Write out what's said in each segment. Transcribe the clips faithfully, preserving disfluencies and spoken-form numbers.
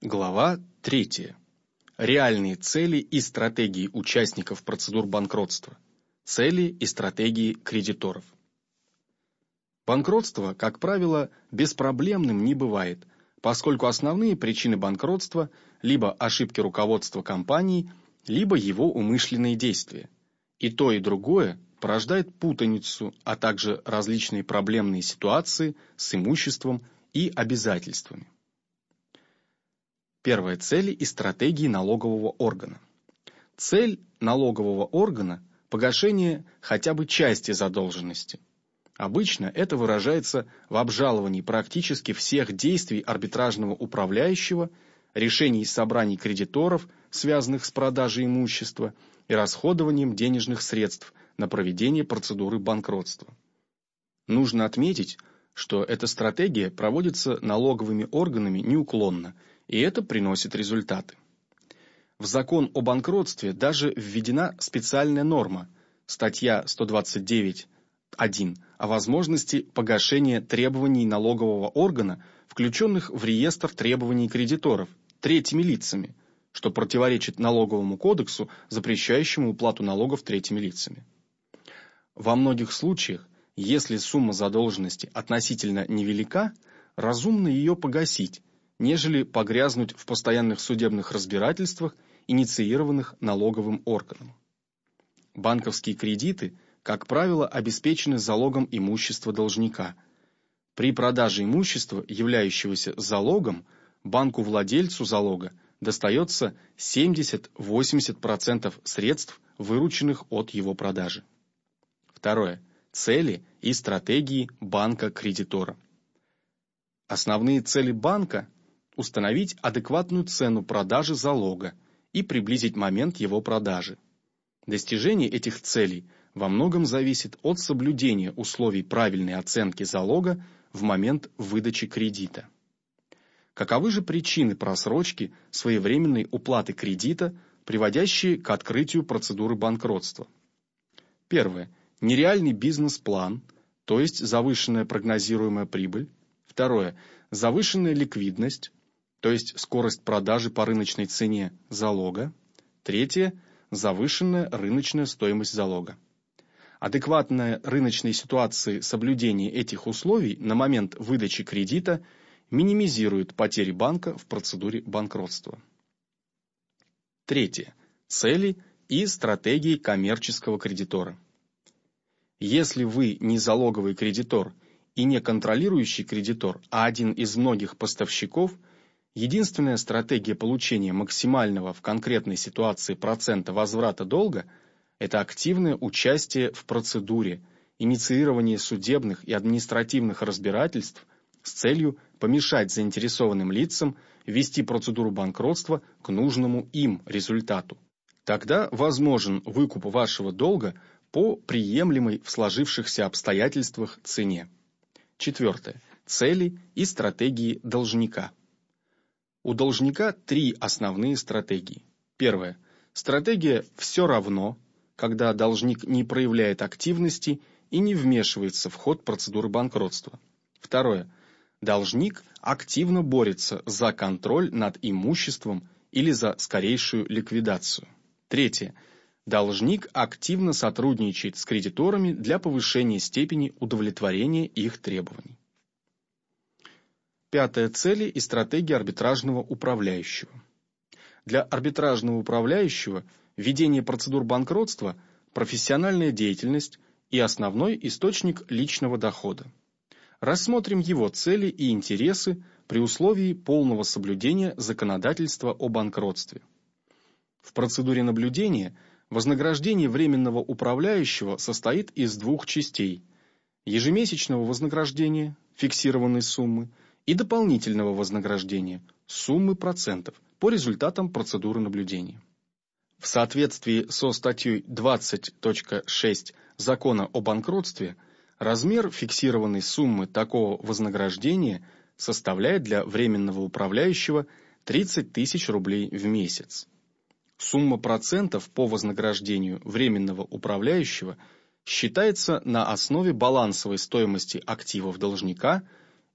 Глава третья. Реальные цели и стратегии участников процедур банкротства. Цели и стратегии кредиторов. Банкротство, как правило, беспроблемным не бывает, поскольку основные причины банкротства либо ошибки руководства компании, либо его умышленные действия. И то, и другое порождает путаницу, а также различные проблемные ситуации с имуществом и обязательствами. Первое. Цели и стратегии налогового органа. Цель налогового органа – погашение хотя бы части задолженности. Обычно это выражается в обжаловании практически всех действий арбитражного управляющего, решений собраний кредиторов, связанных с продажей имущества, и расходованием денежных средств на проведение процедуры банкротства. Нужно отметить, что эта стратегия проводится налоговыми органами неуклонно, и это приносит результаты. В закон о банкротстве даже введена специальная норма, статья сто двадцать девять точка один, о возможности погашения требований налогового органа, включенных в реестр требований кредиторов, третьими лицами, что противоречит налоговому кодексу, запрещающему уплату налогов третьими лицами. Во многих случаях, если сумма задолженности относительно невелика, разумно ее погасить, нежели погрязнуть в постоянных судебных разбирательствах, инициированных налоговым органом. Банковские кредиты, как правило, обеспечены залогом имущества должника. При продаже имущества, являющегося залогом, банку-владельцу залога достается семьдесят-восемьдесят процентов средств, вырученных от его продажи. Второе. Цели и стратегии банка-кредитора. Основные цели банка – установить адекватную цену продажи залога и приблизить момент его продажи. Достижение этих целей во многом зависит от соблюдения условий правильной оценки залога в момент выдачи кредита. Каковы же причины просрочки своевременной уплаты кредита, приводящие к открытию процедуры банкротства? Первое. Нереальный бизнес-план, то есть завышенная прогнозируемая прибыль. Второе. Завышенная ликвидность, то есть скорость продажи по рыночной цене залога. Третье. Завышенная рыночная стоимость залога. Адекватная рыночной ситуации соблюдение этих условий на момент выдачи кредита минимизирует потери банка в процедуре банкротства. Третье. Цели и стратегии коммерческого кредитора. Если вы не залоговый кредитор и не контролирующий кредитор, а один из многих поставщиков, единственная стратегия получения максимального в конкретной ситуации процента возврата долга – это активное участие в процедуре, инициирование судебных и административных разбирательств с целью помешать заинтересованным лицам вести процедуру банкротства к нужному им результату. Тогда возможен выкуп вашего долга по приемлемой в сложившихся обстоятельствах цене. Четвертое. Цели и стратегии должника. У должника три основные стратегии. Первое. Стратегия «все равно», когда должник не проявляет активности и не вмешивается в ход процедуры банкротства. Второе. Должник активно борется за контроль над имуществом или за скорейшую ликвидацию. Третье. Должник активно сотрудничает с кредиторами для повышения степени удовлетворения их требований. Пятое. Цели и стратегии арбитражного управляющего. Для арбитражного управляющего ведение процедур банкротства – профессиональная деятельность и основной источник личного дохода. Рассмотрим его цели и интересы при условии полного соблюдения законодательства о банкротстве. В процедуре наблюдения вознаграждение временного управляющего состоит из двух частей – ежемесячного вознаграждения, фиксированной суммы, и дополнительного вознаграждения, суммы процентов, по результатам процедуры наблюдения. В соответствии со статьей двадцать точка шесть Закона о банкротстве, размер фиксированной суммы такого вознаграждения составляет для временного управляющего тридцать тысяч рублей в месяц. Сумма процентов по вознаграждению временного управляющего считается на основе балансовой стоимости активов должника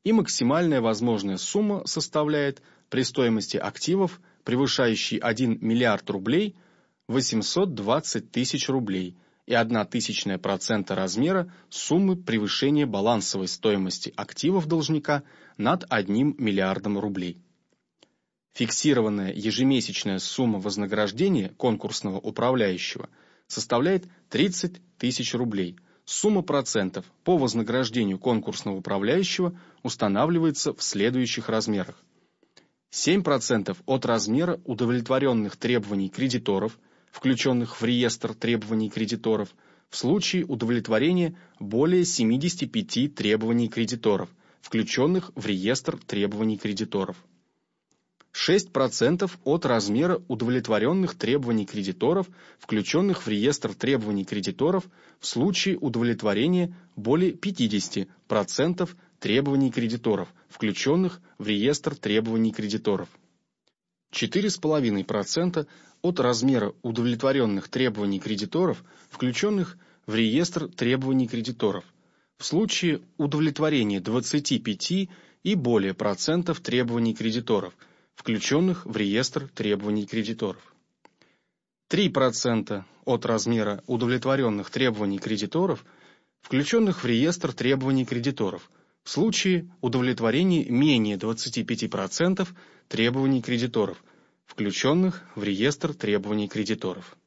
и максимальная возможная сумма составляет при стоимости активов, превышающей один миллиард рублей, восемьсот двадцать тысяч рублей и одна тысячная процента размера суммы превышения балансовой стоимости активов должника над одним миллиардом рублей. Фиксированная ежемесячная сумма вознаграждения конкурсного управляющего составляет тридцать тысяч рублей. Сумма процентов по вознаграждению конкурсного управляющего устанавливается в следующих размерах. семь процентов от размера удовлетворенных требований кредиторов, включенных в реестр требований кредиторов, в случае удовлетворения более семидесяти пяти требований кредиторов, включенных в реестр требований кредиторов. шесть процентов от размера удовлетворенных требований кредиторов, включенных в реестр требований кредиторов, в случае удовлетворения более пятидесяти процентов требований кредиторов, включенных в реестр требований кредиторов. четыре целых пять десятых процента от размера удовлетворенных требований кредиторов, включенных в реестр требований кредиторов, в случае удовлетворения двадцати пяти и более процентов требований кредиторов, включенных в реестр требований кредиторов. три процента от размера удовлетворенных требований кредиторов, включенных в реестр требований кредиторов, в случае удовлетворения менее двадцати пяти процентов требований кредиторов, включенных в реестр требований кредиторов.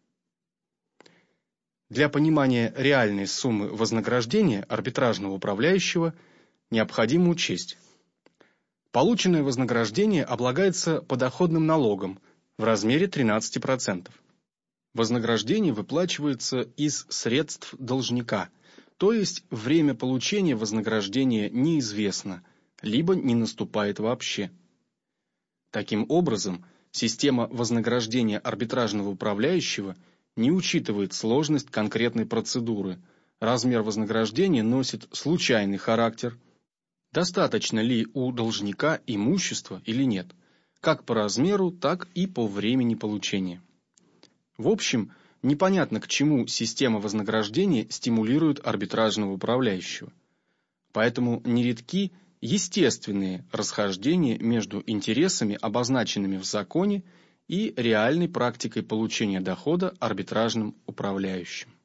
Для понимания реальной суммы вознаграждения арбитражного управляющего необходимо учесть: полученное вознаграждение облагается подоходным налогом в размере тринадцати процентов. Вознаграждение выплачивается из средств должника, то есть время получения вознаграждения неизвестно, либо не наступает вообще. Таким образом, система вознаграждения арбитражного управляющего не учитывает сложность конкретной процедуры, размер вознаграждения носит случайный характер, достаточно ли у должника имущества или нет, как по размеру, так и по времени получения. В общем, непонятно, к чему система вознаграждения стимулирует арбитражного управляющего. Поэтому нередки естественные расхождения между интересами, обозначенными в законе, и реальной практикой получения дохода арбитражным управляющим.